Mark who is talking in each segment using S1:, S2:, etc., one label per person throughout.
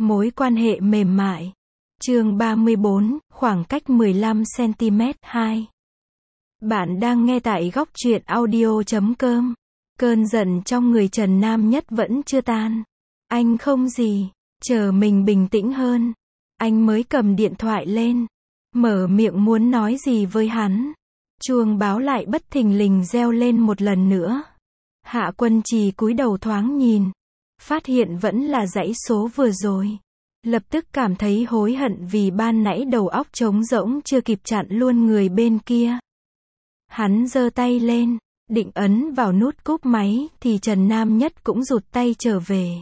S1: Mối quan hệ mềm mại. Chương 34, khoảng cách 15 cm 2. Bạn đang nghe tại góc truyện audio.com. Cơn giận trong người Trần Nam Nhất vẫn chưa tan. Anh không gì, chờ mình bình tĩnh hơn. Anh mới cầm điện thoại lên, mở miệng muốn nói gì với hắn. Chuông báo lại bất thình lình reo lên một lần nữa. Hạ Quân Trì cúi đầu thoáng nhìn, phát hiện vẫn là dãy số vừa rồi. Lập tức cảm thấy hối hận vì ban nãy đầu óc trống rỗng chưa kịp chặn luôn người bên kia. Hắn giơ tay lên, định ấn vào nút cúp máy thì Trần Nam Nhất cũng rụt tay trở về.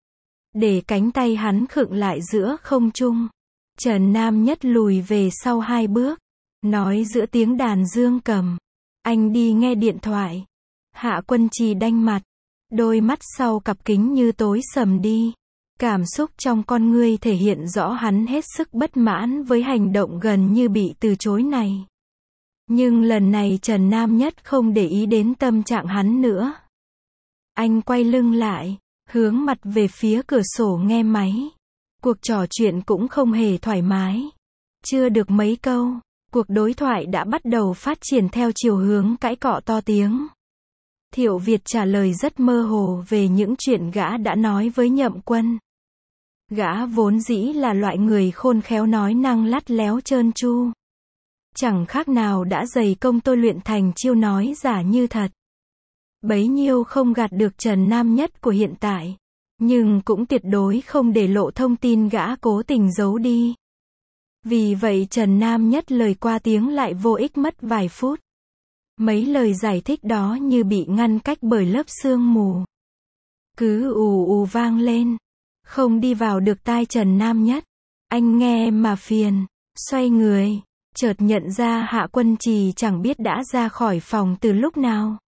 S1: Để cánh tay hắn khựng lại giữa không trung. Trần Nam Nhất lùi về sau 2 bước, nói giữa tiếng đàn dương cầm. Anh đi nghe điện thoại. Hạ Quân Trì đanh mặt, đôi mắt sau cặp kính như tối sầm đi. Cảm xúc trong con ngươi thể hiện rõ hắn hết sức bất mãn với hành động gần như bị từ chối này. Nhưng lần này Trần Nam Nhất không để ý đến tâm trạng hắn nữa. Anh quay lưng lại, hướng mặt về phía cửa sổ nghe máy. Cuộc trò chuyện cũng không hề thoải mái. Chưa được mấy câu, cuộc đối thoại đã bắt đầu phát triển theo chiều hướng cãi cọ to tiếng. Thiệu Việt trả lời rất mơ hồ về những chuyện gã đã nói với Nhậm Quân. Gã vốn dĩ là loại người khôn khéo nói năng lắt léo trơn tru. Chẳng khác nào đã dày công tôi luyện thành chiêu nói giả như thật. Bấy nhiêu không gạt được Trần Nam Nhất của hiện tại. Nhưng cũng tuyệt đối không để lộ thông tin gã cố tình giấu đi. Vì vậy Trần Nam Nhất lời qua tiếng lại vô ích mất vài phút. Mấy lời giải thích đó như bị ngăn cách bởi lớp sương mù. Cứ ù ù vang lên. Không đi vào được tai Trần Nam Nhất. Anh nghe mà phiền. Xoay người, chợt nhận ra Hạ Quân Trì chẳng biết đã ra khỏi phòng từ lúc nào.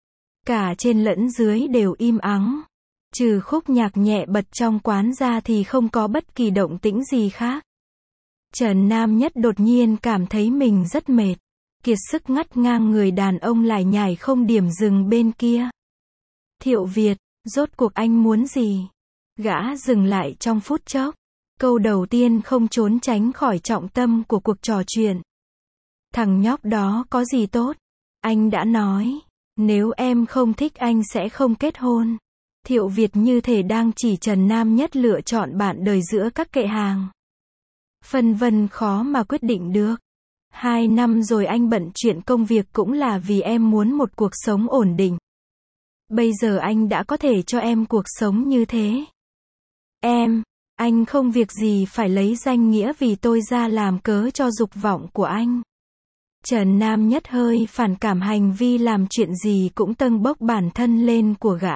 S1: Cả trên lẫn dưới đều im ắng. Trừ khúc nhạc nhẹ bật trong quán ra thì không có bất kỳ động tĩnh gì khác. Trần Nam Nhất đột nhiên cảm thấy mình rất mệt. Kiệt sức ngắt ngang người đàn ông lải nhải không điểm dừng bên kia. Thiệu Việt, rốt cuộc anh muốn gì? Gã dừng lại trong phút chốc. Câu đầu tiên không trốn tránh khỏi trọng tâm của cuộc trò chuyện. Thằng nhóc đó có gì tốt? Anh đã nói, nếu em không thích anh sẽ không kết hôn. Thiệu Việt như thể đang chỉ Trần Nam Nhất lựa chọn bạn đời giữa các kệ hàng. Phân vân khó mà quyết định được. 2 năm rồi anh bận chuyện công việc cũng là vì em muốn một cuộc sống ổn định. Bây giờ anh đã có thể cho em cuộc sống như thế. Anh không việc gì phải lấy danh nghĩa vì tôi ra làm cớ cho dục vọng của anh. Trần Nam Nhất hơi phản cảm hành vi làm chuyện gì cũng tâng bốc bản thân lên của gã.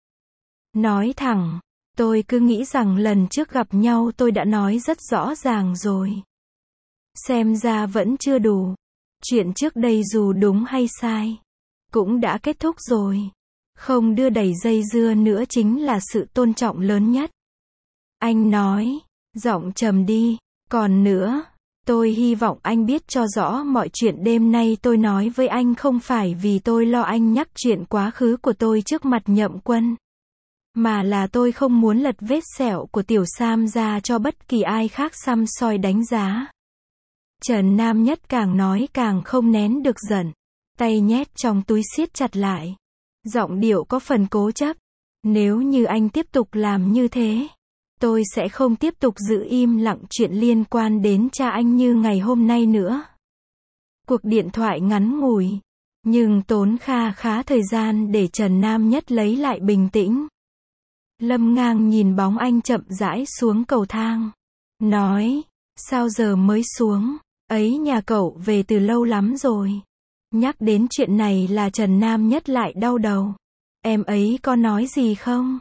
S1: Nói thẳng, tôi cứ nghĩ rằng lần trước gặp nhau tôi đã nói rất rõ ràng rồi. Xem ra vẫn chưa đủ. Chuyện trước đây dù đúng hay sai, cũng đã kết thúc rồi. Không đưa đẩy dây dưa nữa chính là sự tôn trọng lớn nhất. Anh nói, giọng trầm đi, còn nữa, tôi hy vọng anh biết cho rõ mọi chuyện đêm nay tôi nói với anh không phải vì tôi lo anh nhắc chuyện quá khứ của tôi trước mặt Nhậm Quân. Mà là tôi không muốn lật vết sẹo của Tiểu Sam ra cho bất kỳ ai khác săm soi đánh giá. Trần Nam Nhất càng nói càng không nén được giận. Tay nhét trong túi siết chặt lại. Giọng điệu có phần cố chấp. Nếu như anh tiếp tục làm như thế, tôi sẽ không tiếp tục giữ im lặng chuyện liên quan đến cha anh như ngày hôm nay nữa. Cuộc điện thoại ngắn ngủi, nhưng tốn khá thời gian để Trần Nam Nhất lấy lại bình tĩnh. Lâm Ngang nhìn bóng anh chậm rãi xuống cầu thang. Nói, sao giờ mới xuống? Ấy nhà cậu về từ lâu lắm rồi. Nhắc đến chuyện này là Trần Nam Nhất lại đau đầu. Em ấy có nói gì không?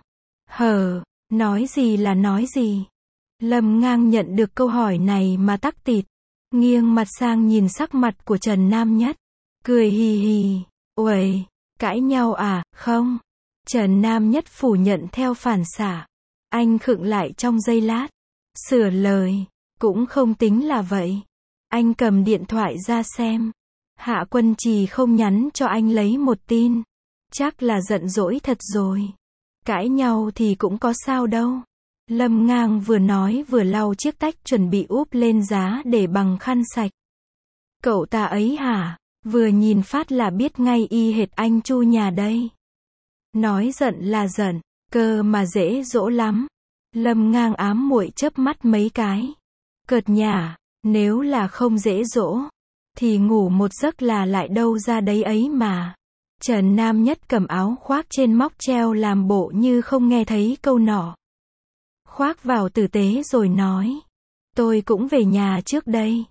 S1: Nói gì là nói gì? Lâm Ngang nhận được câu hỏi này mà tắc tịt. Nghiêng mặt sang nhìn sắc mặt của Trần Nam Nhất. Cười hì hì. Uầy, cãi nhau à? Không. Trần Nam Nhất phủ nhận theo phản xạ. Anh khựng lại trong giây lát. Sửa lời. Cũng không tính là vậy. Anh cầm điện thoại ra xem. Hạ Quân Trì không nhắn cho anh lấy một tin. Chắc là giận dỗi thật rồi. Cãi nhau thì cũng có sao đâu. Lâm Ngang vừa nói vừa lau chiếc tách chuẩn bị úp lên giá để bằng khăn sạch. Cậu ta ấy hả? Vừa nhìn phát là biết ngay y hệt anh Chu nhà đây. Nói giận là giận, cơ mà dễ dỗ lắm. Lâm Ngang ám muội chớp mắt mấy cái. Cợt nhả, nếu là không dễ dỗ, thì ngủ một giấc là lại đâu ra đấy ấy mà. Trần Nam Nhất cầm áo khoác trên móc treo làm bộ như không nghe thấy câu nọ. Khoác vào tử tế rồi nói. Tôi cũng về nhà trước đây.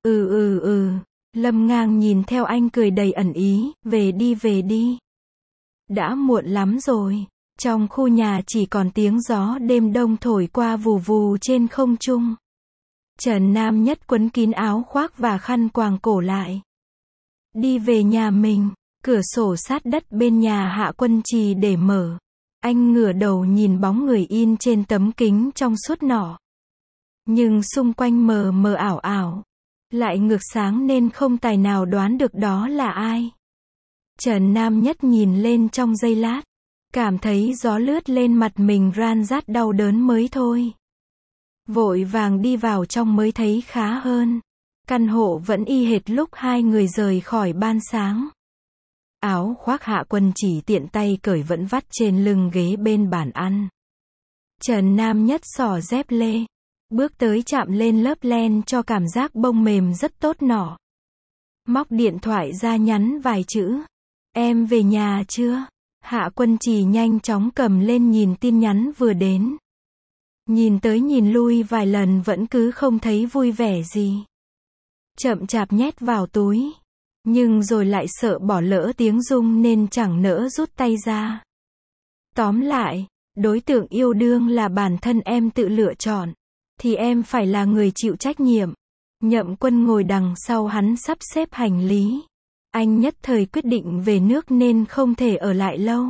S1: Lâm Ngang nhìn theo anh cười đầy ẩn ý, về đi. Đã muộn lắm rồi. Trong khu nhà chỉ còn tiếng gió đêm đông thổi qua vù vù trên không trung. Trần Nam Nhất quấn kín áo khoác và khăn quàng cổ lại. Đi về nhà mình, cửa sổ sát đất bên nhà Hạ Quân Trì để mở. Anh ngửa đầu nhìn bóng người in trên tấm kính trong suốt nọ. Nhưng xung quanh mờ mờ ảo ảo. Lại ngược sáng nên không tài nào đoán được đó là ai. Trần Nam Nhất nhìn lên trong giây lát. Cảm thấy gió lướt lên mặt mình ran rát đau đớn mới thôi. Vội vàng đi vào trong mới thấy khá hơn. Căn hộ vẫn y hệt lúc hai người rời khỏi ban sáng. Áo khoác Hạ Quân Chỉ tiện tay cởi vẫn vắt trên lưng ghế bên bàn ăn. Trần Nam Nhất xỏ dép lê. Bước tới chạm lên lớp len cho cảm giác bông mềm rất tốt nọ. Móc điện thoại ra nhắn vài chữ. Em về nhà chưa? Hạ Quân Trì nhanh chóng cầm lên nhìn tin nhắn vừa đến. Nhìn tới nhìn lui vài lần vẫn cứ không thấy vui vẻ gì. Chậm chạp nhét vào túi. Nhưng rồi lại sợ bỏ lỡ tiếng rung nên chẳng nỡ rút tay ra. Tóm lại, đối tượng yêu đương là bản thân em tự lựa chọn. Thì em phải là người chịu trách nhiệm. Nhậm Quân ngồi đằng sau hắn sắp xếp hành lý. Anh nhất thời quyết định về nước nên không thể ở lại lâu.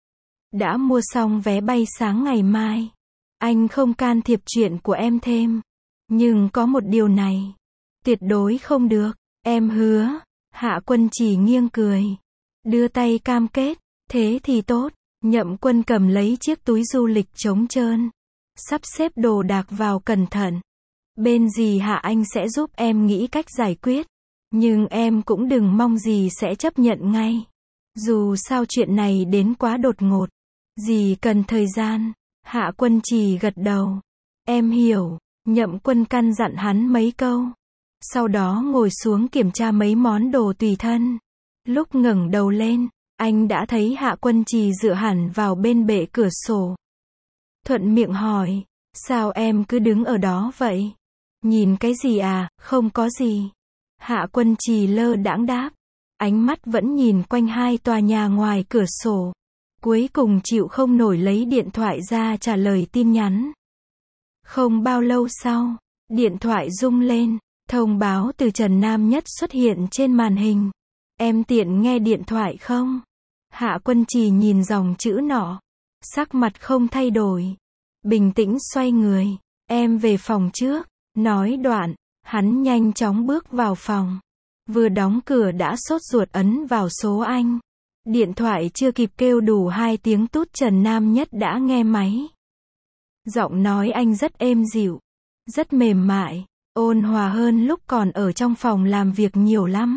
S1: Đã mua xong vé bay sáng ngày mai. Anh không can thiệp chuyện của em thêm. Nhưng có một điều này. Tuyệt đối không được. Em hứa. Hạ Quân chỉ nghiêng cười. Đưa tay cam kết. Thế thì tốt. Nhậm Quân cầm lấy chiếc túi du lịch trống trơn. Sắp xếp đồ đạc vào cẩn thận. Bên gì Hạ anh sẽ giúp em nghĩ cách giải quyết. Nhưng em cũng đừng mong gì sẽ chấp nhận ngay. Dù sao chuyện này đến quá đột ngột. Dì cần thời gian. Hạ Quân Trì gật đầu. Em hiểu. Nhậm Quân căn dặn hắn mấy câu. Sau đó ngồi xuống kiểm tra mấy món đồ tùy thân. Lúc ngẩng đầu lên, anh đã thấy Hạ Quân Trì dựa hẳn vào bên bệ cửa sổ. Thuận miệng hỏi. Sao em cứ đứng ở đó vậy? Nhìn cái gì à? Không có gì. Hạ Quân Trì lơ đãng đáp. Ánh mắt vẫn nhìn quanh hai tòa nhà ngoài cửa sổ. Cuối cùng chịu không nổi lấy điện thoại ra trả lời tin nhắn. Không bao lâu sau, điện thoại rung lên. Thông báo từ Trần Nam Nhất xuất hiện trên màn hình. Em tiện nghe điện thoại không? Hạ Quân Trì nhìn dòng chữ nọ. Sắc mặt không thay đổi. Bình tĩnh xoay người. Em về phòng trước. Nói đoạn, hắn nhanh chóng bước vào phòng. Vừa đóng cửa đã sốt ruột ấn vào số anh. Điện thoại chưa kịp kêu đủ 2 tiếng tút Trần Nam Nhất đã nghe máy. Giọng nói anh rất êm dịu. Rất mềm mại. Ôn hòa hơn lúc còn ở trong phòng làm việc nhiều lắm.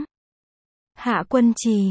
S1: Hạ Quân Trì.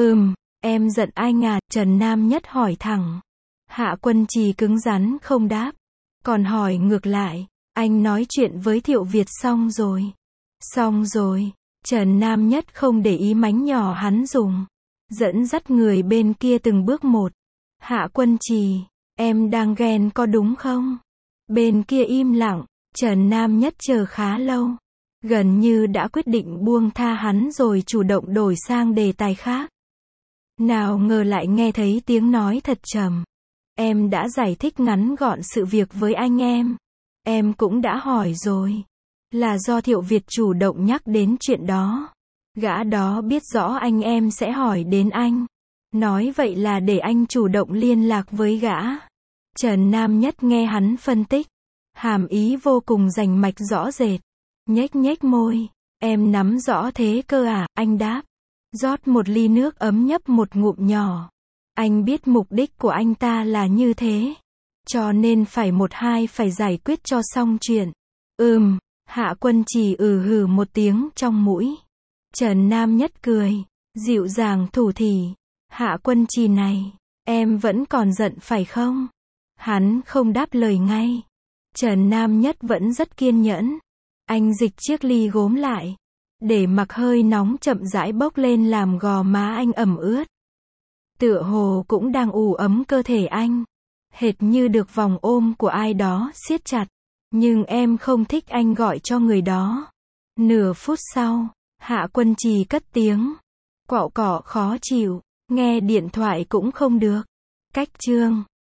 S1: Em giận anh à? Trần Nam Nhất hỏi thẳng. Hạ Quân Trì cứng rắn không đáp. Còn hỏi ngược lại. Anh nói chuyện với Thiệu Việt xong rồi. Xong rồi. Trần Nam Nhất không để ý mánh nhỏ hắn dùng. Dẫn dắt người bên kia từng bước một. Hạ Quân Trì. Em đang ghen có đúng không? Bên kia im lặng. Trần Nam Nhất chờ khá lâu. Gần như đã quyết định buông tha hắn rồi chủ động đổi sang đề tài khác. Nào ngờ lại nghe thấy tiếng nói thật trầm. Em đã giải thích ngắn gọn sự việc với anh em. Em cũng đã hỏi rồi. Là do Thiệu Việt chủ động nhắc đến chuyện đó. Gã đó biết rõ anh em sẽ hỏi đến anh. Nói vậy là để anh chủ động liên lạc với gã. Trần Nam Nhất nghe hắn phân tích. Hàm ý vô cùng rành mạch rõ rệt. Nhếch nhếch môi. Em nắm rõ thế cơ à? Anh đáp. Rót một ly nước ấm nhấp một ngụm nhỏ. Anh biết mục đích của anh ta là như thế. Cho nên phải một hai phải giải quyết cho xong chuyện. Hạ Quân Trì hừ một tiếng trong mũi. Trần Nam Nhất cười, dịu dàng thủ thỉ. Hạ Quân Trì này, em vẫn còn giận phải không? Hắn không đáp lời ngay. Trần Nam Nhất vẫn rất kiên nhẫn. Anh dịch chiếc ly gốm lại, để mặc hơi nóng chậm rãi bốc lên làm gò má anh ẩm ướt. Tựa hồ cũng đang ủ ấm cơ thể anh. Hệt như được vòng ôm của ai đó siết chặt. Nhưng em không thích anh gọi cho người đó. Nửa phút sau, Hạ Quân Trì cất tiếng. Quạo cọ khó chịu, nghe điện thoại cũng không được. Cách chương